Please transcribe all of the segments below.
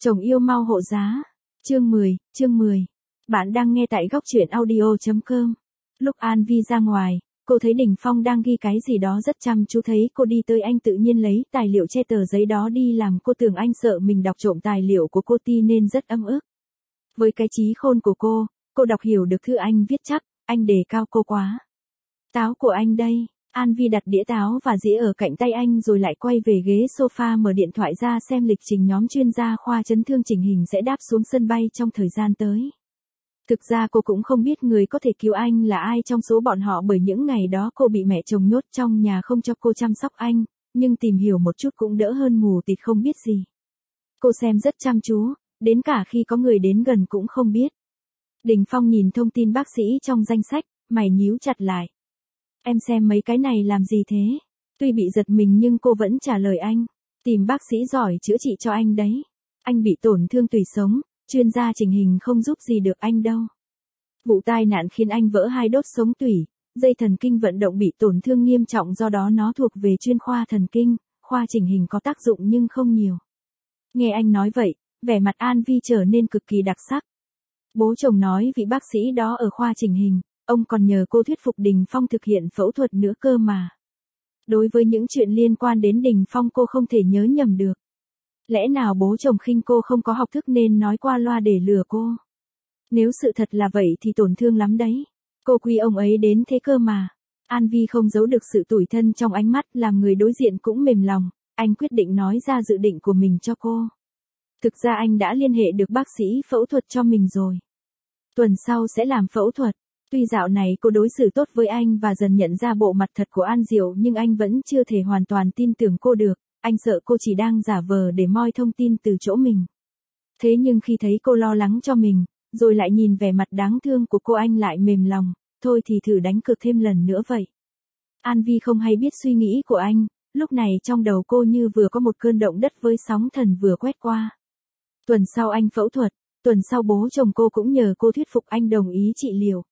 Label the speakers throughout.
Speaker 1: Chồng yêu mau hộ giá. Chương 10. Bạn đang nghe tại góc truyện audio.com. Lúc An Vi ra ngoài, cô thấy Đình Phong đang ghi cái gì đó rất chăm chú, thấy cô đi tới anh tự nhiên lấy tài liệu che tờ giấy đó đi làm, cô tưởng anh sợ mình đọc trộm tài liệu của cô ti nên rất ấm ức. Với cái trí khôn của cô đọc hiểu được thư anh viết chắc, anh đề cao cô quá. Táo của anh đây. An Vi đặt đĩa táo và dĩa ở cạnh tay anh rồi lại quay về ghế sofa mở điện thoại ra xem lịch trình nhóm chuyên gia khoa chấn thương chỉnh hình sẽ đáp xuống sân bay trong thời gian tới. Thực ra cô cũng không biết người có thể cứu anh là ai trong số bọn họ, bởi những ngày đó cô bị mẹ chồng nhốt trong nhà không cho cô chăm sóc anh, nhưng tìm hiểu một chút cũng đỡ hơn mù tịt không biết gì. Cô xem rất chăm chú, đến cả khi có người đến gần cũng không biết. Đình Phong nhìn thông tin bác sĩ trong danh sách, mày nhíu chặt lại. Em xem mấy cái này làm gì thế? Tuy bị giật mình nhưng cô vẫn trả lời anh. Tìm bác sĩ giỏi chữa trị cho anh đấy. Anh bị tổn thương tủy sống, chuyên gia chỉnh hình không giúp gì được anh đâu. Vụ tai nạn khiến anh vỡ 2 đốt sống tủy, dây thần kinh vận động bị tổn thương nghiêm trọng, do đó nó thuộc về chuyên khoa thần kinh, khoa chỉnh hình có tác dụng nhưng không nhiều. Nghe anh nói vậy, vẻ mặt An Vi trở nên cực kỳ đặc sắc. Bố chồng nói vị bác sĩ đó ở khoa chỉnh hình, ông còn nhờ cô thuyết phục Đình Phong thực hiện phẫu thuật nữa cơ mà. Đối với những chuyện liên quan đến Đình Phong cô không thể nhớ nhầm được. Lẽ nào bố chồng khinh cô không có học thức nên nói qua loa để lừa cô? Nếu sự thật là vậy thì tổn thương lắm đấy. Cô quý ông ấy đến thế cơ mà. An Vi không giấu được sự tủi thân trong ánh mắt, làm người đối diện cũng mềm lòng. Anh quyết định nói ra dự định của mình cho cô. Thực ra anh đã liên hệ được bác sĩ phẫu thuật cho mình rồi. Tuần sau sẽ làm phẫu thuật. Tuy dạo này cô đối xử tốt với anh và dần nhận ra bộ mặt thật của An Diệu, nhưng anh vẫn chưa thể hoàn toàn tin tưởng cô được. Anh sợ cô chỉ đang giả vờ để moi thông tin từ chỗ mình. Thế nhưng khi thấy cô lo lắng cho mình, rồi lại nhìn vẻ mặt đáng thương của cô, anh lại mềm lòng. Thôi thì thử đánh cược thêm lần nữa vậy. An Vi không hay biết suy nghĩ của anh, lúc này trong đầu cô như vừa có một cơn động đất với sóng thần vừa quét qua. Tuần sau anh phẫu thuật, tuần sau bố chồng cô cũng nhờ cô thuyết phục anh đồng ý trị liệu.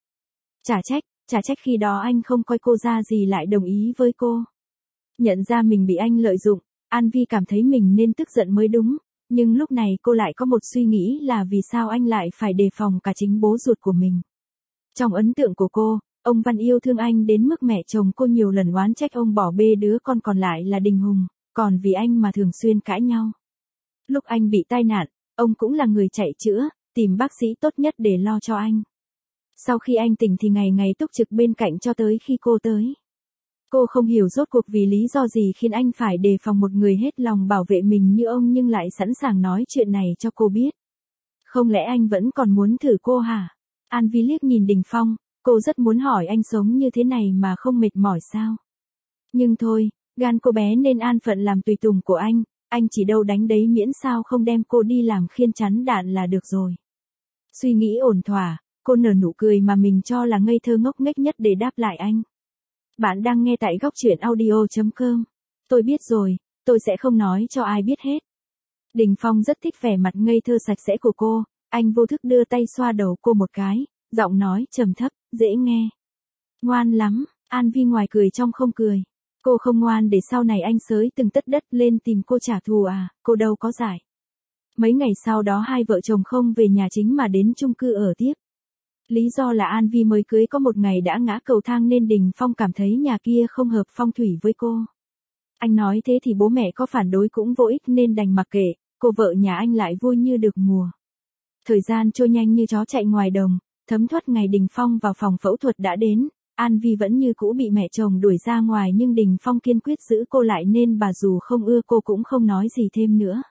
Speaker 1: Chả trách khi đó anh không coi cô ra gì lại đồng ý với cô. Nhận ra mình bị anh lợi dụng, An Vi cảm thấy mình nên tức giận mới đúng, nhưng lúc này cô lại có một suy nghĩ là vì sao anh lại phải đề phòng cả chính bố ruột của mình. Trong ấn tượng của cô, ông Văn yêu thương anh đến mức mẹ chồng cô nhiều lần oán trách ông bỏ bê đứa con còn lại là Đình Hùng, còn vì anh mà thường xuyên cãi nhau. Lúc anh bị tai nạn, ông cũng là người chạy chữa, tìm bác sĩ tốt nhất để lo cho anh. Sau khi anh tỉnh thì ngày ngày túc trực bên cạnh cho tới khi cô tới. Cô không hiểu rốt cuộc vì lý do gì khiến anh phải đề phòng một người hết lòng bảo vệ mình như ông nhưng lại sẵn sàng nói chuyện này cho cô biết. Không lẽ anh vẫn còn muốn thử cô hả? An Vi liếc nhìn Đình Phong, cô rất muốn hỏi anh sống như thế này mà không mệt mỏi sao? Nhưng thôi, gan cô bé nên an phận làm tùy tùng của anh chỉ đâu đánh đấy miễn sao không đem cô đi làm khiên chắn đạn là được rồi. Suy nghĩ ổn thỏa, cô nở nụ cười mà mình cho là ngây thơ ngốc nghếch nhất để đáp lại anh. Bạn đang nghe tại góc truyện audio.com. Tôi biết rồi, tôi sẽ không nói cho ai biết hết. Đình Phong rất thích vẻ mặt ngây thơ sạch sẽ của cô, anh vô thức đưa tay xoa đầu cô một cái, giọng nói trầm thấp, dễ nghe. Ngoan lắm, An Vi ngoài cười trong không cười. Cô không ngoan để sau này anh xới từng tấc đất lên tìm cô trả thù à, cô đâu có giải. Mấy ngày sau đó hai vợ chồng không về nhà chính mà đến chung cư ở tiếp. Lý do là An Vi mới cưới có một ngày đã ngã cầu thang nên Đình Phong cảm thấy nhà kia không hợp phong thủy với cô. Anh nói thế thì bố mẹ có phản đối cũng vô ích nên đành mặc kệ, cô vợ nhà anh lại vui như được mùa. Thời gian trôi nhanh như chó chạy ngoài đồng, thấm thoát ngày Đình Phong vào phòng phẫu thuật đã đến, An Vi vẫn như cũ bị mẹ chồng đuổi ra ngoài nhưng Đình Phong kiên quyết giữ cô lại nên bà dù không ưa cô cũng không nói gì thêm nữa.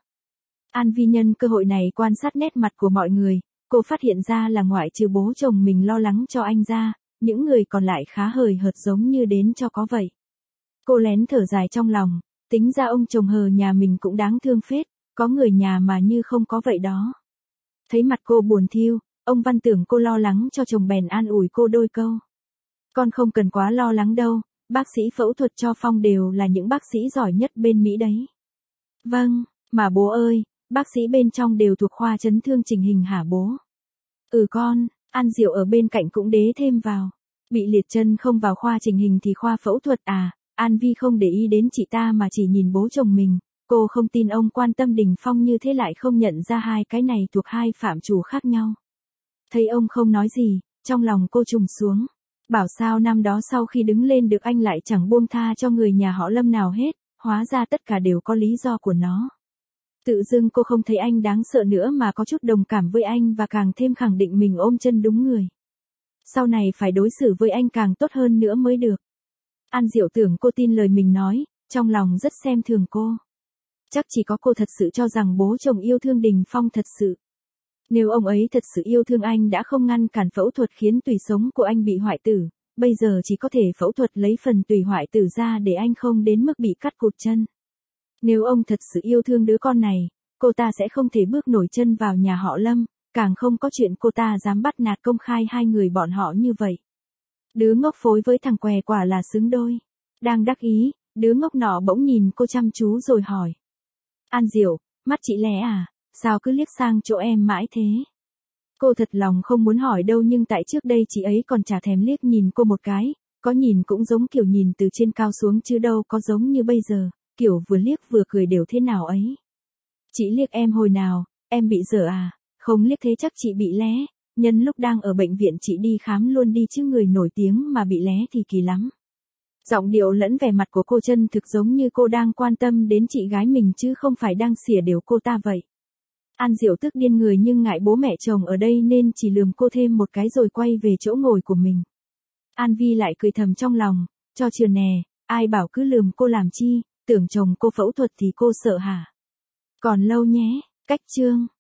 Speaker 1: An Vi nhân cơ hội này quan sát nét mặt của mọi người. Cô phát hiện ra là ngoại trừ bố chồng mình lo lắng cho anh ra, những người còn lại khá hời hợt giống như đến cho có vậy. Cô lén thở dài trong lòng, tính ra ông chồng hờ nhà mình cũng đáng thương phết, có người nhà mà như không có vậy đó. Thấy mặt cô buồn thiu, ông Văn tưởng cô lo lắng cho chồng bèn an ủi cô đôi câu. Con không cần quá lo lắng đâu, bác sĩ phẫu thuật cho Phong đều là những bác sĩ giỏi nhất bên Mỹ đấy. Vâng, mà bố ơi, bác sĩ bên trong đều thuộc khoa chấn thương chỉnh hình hả bố? Ừ con, An Diệu ở bên cạnh cũng đế thêm vào. Bị liệt chân không vào khoa chỉnh hình thì khoa phẫu thuật à? An Vi không để ý đến chị ta mà chỉ nhìn bố chồng mình. Cô không tin ông quan tâm Đình Phong như thế lại không nhận ra hai cái này thuộc hai phạm trù khác nhau. Thấy ông không nói gì, trong lòng cô trùng xuống. Bảo sao năm đó sau khi đứng lên được anh lại chẳng buông tha cho người nhà họ Lâm nào hết, hóa ra tất cả đều có lý do của nó. Tự dưng cô không thấy anh đáng sợ nữa mà có chút đồng cảm với anh và càng thêm khẳng định mình ôm chân đúng người. Sau này phải đối xử với anh càng tốt hơn nữa mới được. An Diệu tưởng cô tin lời mình nói, trong lòng rất xem thường cô. Chắc chỉ có cô thật sự cho rằng bố chồng yêu thương Đình Phong thật sự. Nếu ông ấy thật sự yêu thương anh đã không ngăn cản phẫu thuật khiến tủy sống của anh bị hoại tử, bây giờ chỉ có thể phẫu thuật lấy phần tủy hoại tử ra để anh không đến mức bị cắt cụt chân. Nếu ông thật sự yêu thương đứa con này, cô ta sẽ không thể bước nổi chân vào nhà họ Lâm, càng không có chuyện cô ta dám bắt nạt công khai hai người bọn họ như vậy. Đứa ngốc phối với thằng què quả là xứng đôi. Đang đắc ý, đứa ngốc nọ bỗng nhìn cô chăm chú rồi hỏi. An Diệu, mắt chị lé à, sao cứ liếc sang chỗ em mãi thế? Cô thật lòng không muốn hỏi đâu nhưng tại trước đây chị ấy còn chả thèm liếc nhìn cô một cái, có nhìn cũng giống kiểu nhìn từ trên cao xuống chứ đâu có giống như bây giờ, kiểu vừa liếc vừa cười đều thế nào ấy. Chị liếc em hồi nào, em bị dở à? Không liếc thế chắc chị bị lé, nhân lúc đang ở bệnh viện chị đi khám luôn đi chứ người nổi tiếng mà bị lé thì kỳ lắm. Giọng điệu lẫn vẻ mặt của cô chân thực giống như cô đang quan tâm đến chị gái mình chứ không phải đang xỉa đều cô ta vậy. An Diệu tức điên người nhưng ngại bố mẹ chồng ở đây nên chỉ lườm cô thêm một cái rồi quay về chỗ ngồi của mình. An Vi lại cười thầm trong lòng, cho chừa nè, ai bảo cứ lườm cô làm chi, tưởng chồng cô phẫu thuật thì cô sợ hả? Còn lâu nhé, cách chương.